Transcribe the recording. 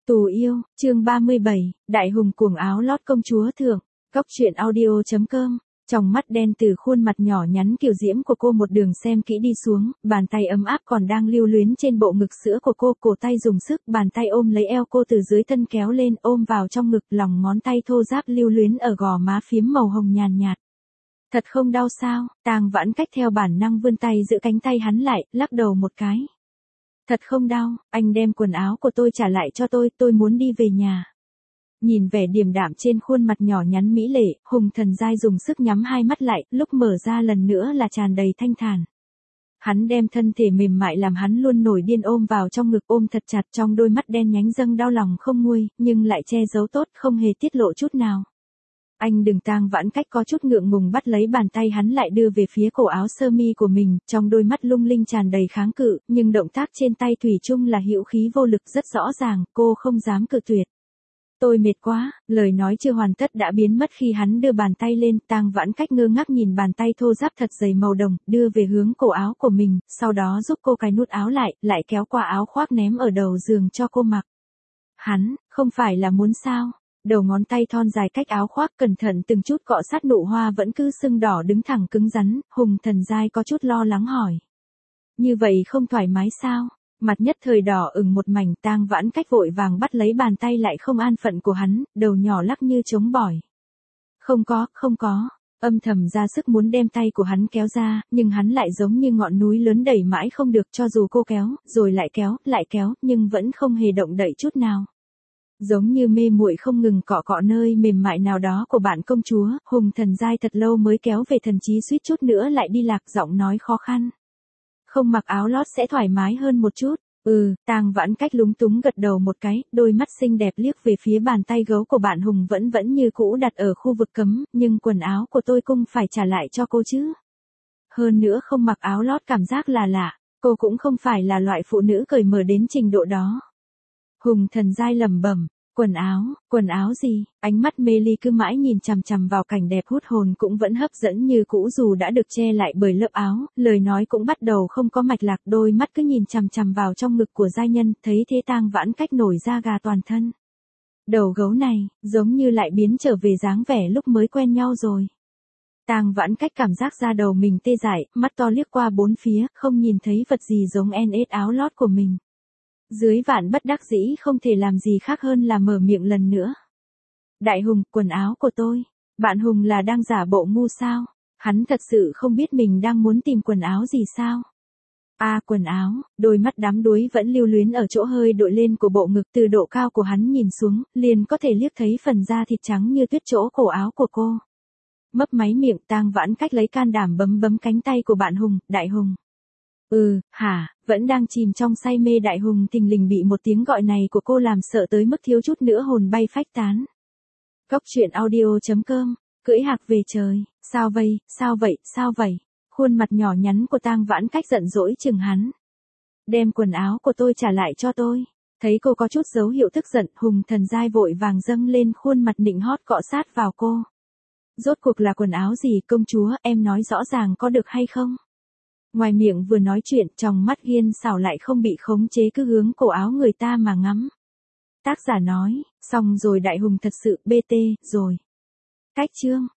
Tù yêu, chương 37, Đại hùng cuồng áo lót công chúa thượng. Cóc truyện audio.com. Trong mắt đen từ khuôn mặt nhỏ nhắn kiều diễm của cô một đường xem kỹ đi xuống, bàn tay ấm áp còn đang lưu luyến trên bộ ngực sữa của cô, cổ tay dùng sức, bàn tay ôm lấy eo cô từ dưới thân kéo lên, ôm vào trong ngực, lòng ngón tay thô ráp lưu luyến ở gò má phím màu hồng nhàn nhạt. Thật không đau sao? Tang Vãn Cách theo bản năng vươn tay giữ cánh tay hắn lại, lắc đầu một cái. Thật không đau, anh đem quần áo của tôi trả lại cho tôi muốn đi về nhà. Nhìn vẻ điềm đạm trên khuôn mặt nhỏ nhắn mỹ lệ, Hùng Thần Giai dùng sức nhắm hai mắt lại, lúc mở ra lần nữa là tràn đầy thanh thản. Hắn đem thân thể mềm mại làm hắn luôn nổi điên ôm vào trong ngực, ôm thật chặt, trong đôi mắt đen nhánh dâng đau lòng không nguôi, nhưng lại che giấu tốt, không hề tiết lộ chút nào. Anh đừng. Tang Vãn Cách có chút ngượng ngùng bắt lấy bàn tay hắn lại đưa về phía cổ áo sơ mi của mình, trong đôi mắt lung linh tràn đầy kháng cự, nhưng động tác trên tay thủy chung là hữu khí vô lực rất rõ ràng, cô không dám cự tuyệt. Tôi mệt quá, lời nói chưa hoàn tất đã biến mất khi hắn đưa bàn tay lên. Tang Vãn Cách ngơ ngác nhìn bàn tay thô ráp thật dày màu đồng, đưa về hướng cổ áo của mình, sau đó giúp cô cài nút áo lại kéo qua áo khoác ném ở đầu giường cho cô mặc. Hắn, không phải là muốn sao? Đầu ngón tay thon dài cách áo khoác cẩn thận từng chút cọ sát nụ hoa vẫn cứ sưng đỏ đứng thẳng cứng rắn, Hùng Thần Giai có chút lo lắng hỏi. Như vậy không thoải mái sao? Mặt nhất thời đỏ ửng một mảnh. Tang Vãn Cách vội vàng bắt lấy bàn tay lại không an phận của hắn, đầu nhỏ lắc như trống bỏi. Không có, âm thầm ra sức muốn đem tay của hắn kéo ra, nhưng hắn lại giống như ngọn núi lớn đẩy mãi không được, cho dù cô kéo, rồi lại kéo, nhưng vẫn không hề động đậy chút nào. Giống như mê muội không ngừng cọ nơi mềm mại nào đó của bạn công chúa, Hùng Thần Giai thật lâu mới kéo về thần trí, suýt chút nữa lại đi lạc, giọng nói khó khăn. Không mặc áo lót sẽ thoải mái hơn một chút. Tang Vãn Cách lúng túng gật đầu một cái, đôi mắt xinh đẹp liếc về phía bàn tay gấu của bạn Hùng vẫn như cũ đặt ở khu vực cấm, nhưng quần áo của tôi cũng phải trả lại cho cô chứ. Hơn nữa không mặc áo lót cảm giác là lạ, cô cũng không phải là loại phụ nữ cởi mở đến trình độ đó. Hùng Thần Giai lẩm bẩm, quần áo gì? Ánh mắt mê ly cứ mãi nhìn chằm chằm vào cảnh đẹp hút hồn cũng vẫn hấp dẫn như cũ dù đã được che lại bởi lớp áo, lời nói cũng bắt đầu không có mạch lạc, đôi mắt cứ nhìn chằm chằm vào trong ngực của giai nhân, thấy thế Tang Vãn Cách nổi da gà toàn thân. Đầu gấu này, giống như lại biến trở về dáng vẻ lúc mới quen nhau rồi. Tang Vãn Cách cảm giác da đầu mình tê dại, mắt to liếc qua bốn phía, không nhìn thấy vật gì giống NS áo lót của mình. Dưới vạn bất đắc dĩ không thể làm gì khác hơn là mở miệng lần nữa. Đại Hùng, quần áo của tôi. Bạn Hùng là đang giả bộ ngu sao? Hắn thật sự không biết mình đang muốn tìm quần áo gì sao? Quần áo. Đôi mắt đắm đuối vẫn lưu luyến ở chỗ hơi đội lên của bộ ngực, từ độ cao của hắn nhìn xuống, liền có thể liếc thấy phần da thịt trắng như tuyết chỗ cổ áo của cô. Mấp máy miệng, Tang Vãn Cách lấy can đảm bấm cánh tay của bạn Hùng. Đại Hùng. Vẫn đang chìm trong say mê, Đại Hùng thình lình bị một tiếng gọi này của cô làm sợ tới mức thiếu chút nữa hồn bay phách tán. Cóc truyện audio.com, cưỡi hạc về trời. Sao vậy? Khuôn mặt nhỏ nhắn của Tang Vãn Cách giận dỗi chừng hắn. Đem quần áo của tôi trả lại cho tôi. Thấy cô có chút dấu hiệu tức giận, Hùng Thần Giai vội vàng dâng lên khuôn mặt nịnh hót cọ sát vào cô. Rốt cuộc là quần áo gì công chúa, em nói rõ ràng có được hay không? Ngoài miệng vừa nói chuyện, trong mắt Hiên xảo lại không bị khống chế cứ hướng cổ áo người ta mà ngắm. Tác giả nói, xong rồi Đại Hùng thật sự BT rồi. Cách chương.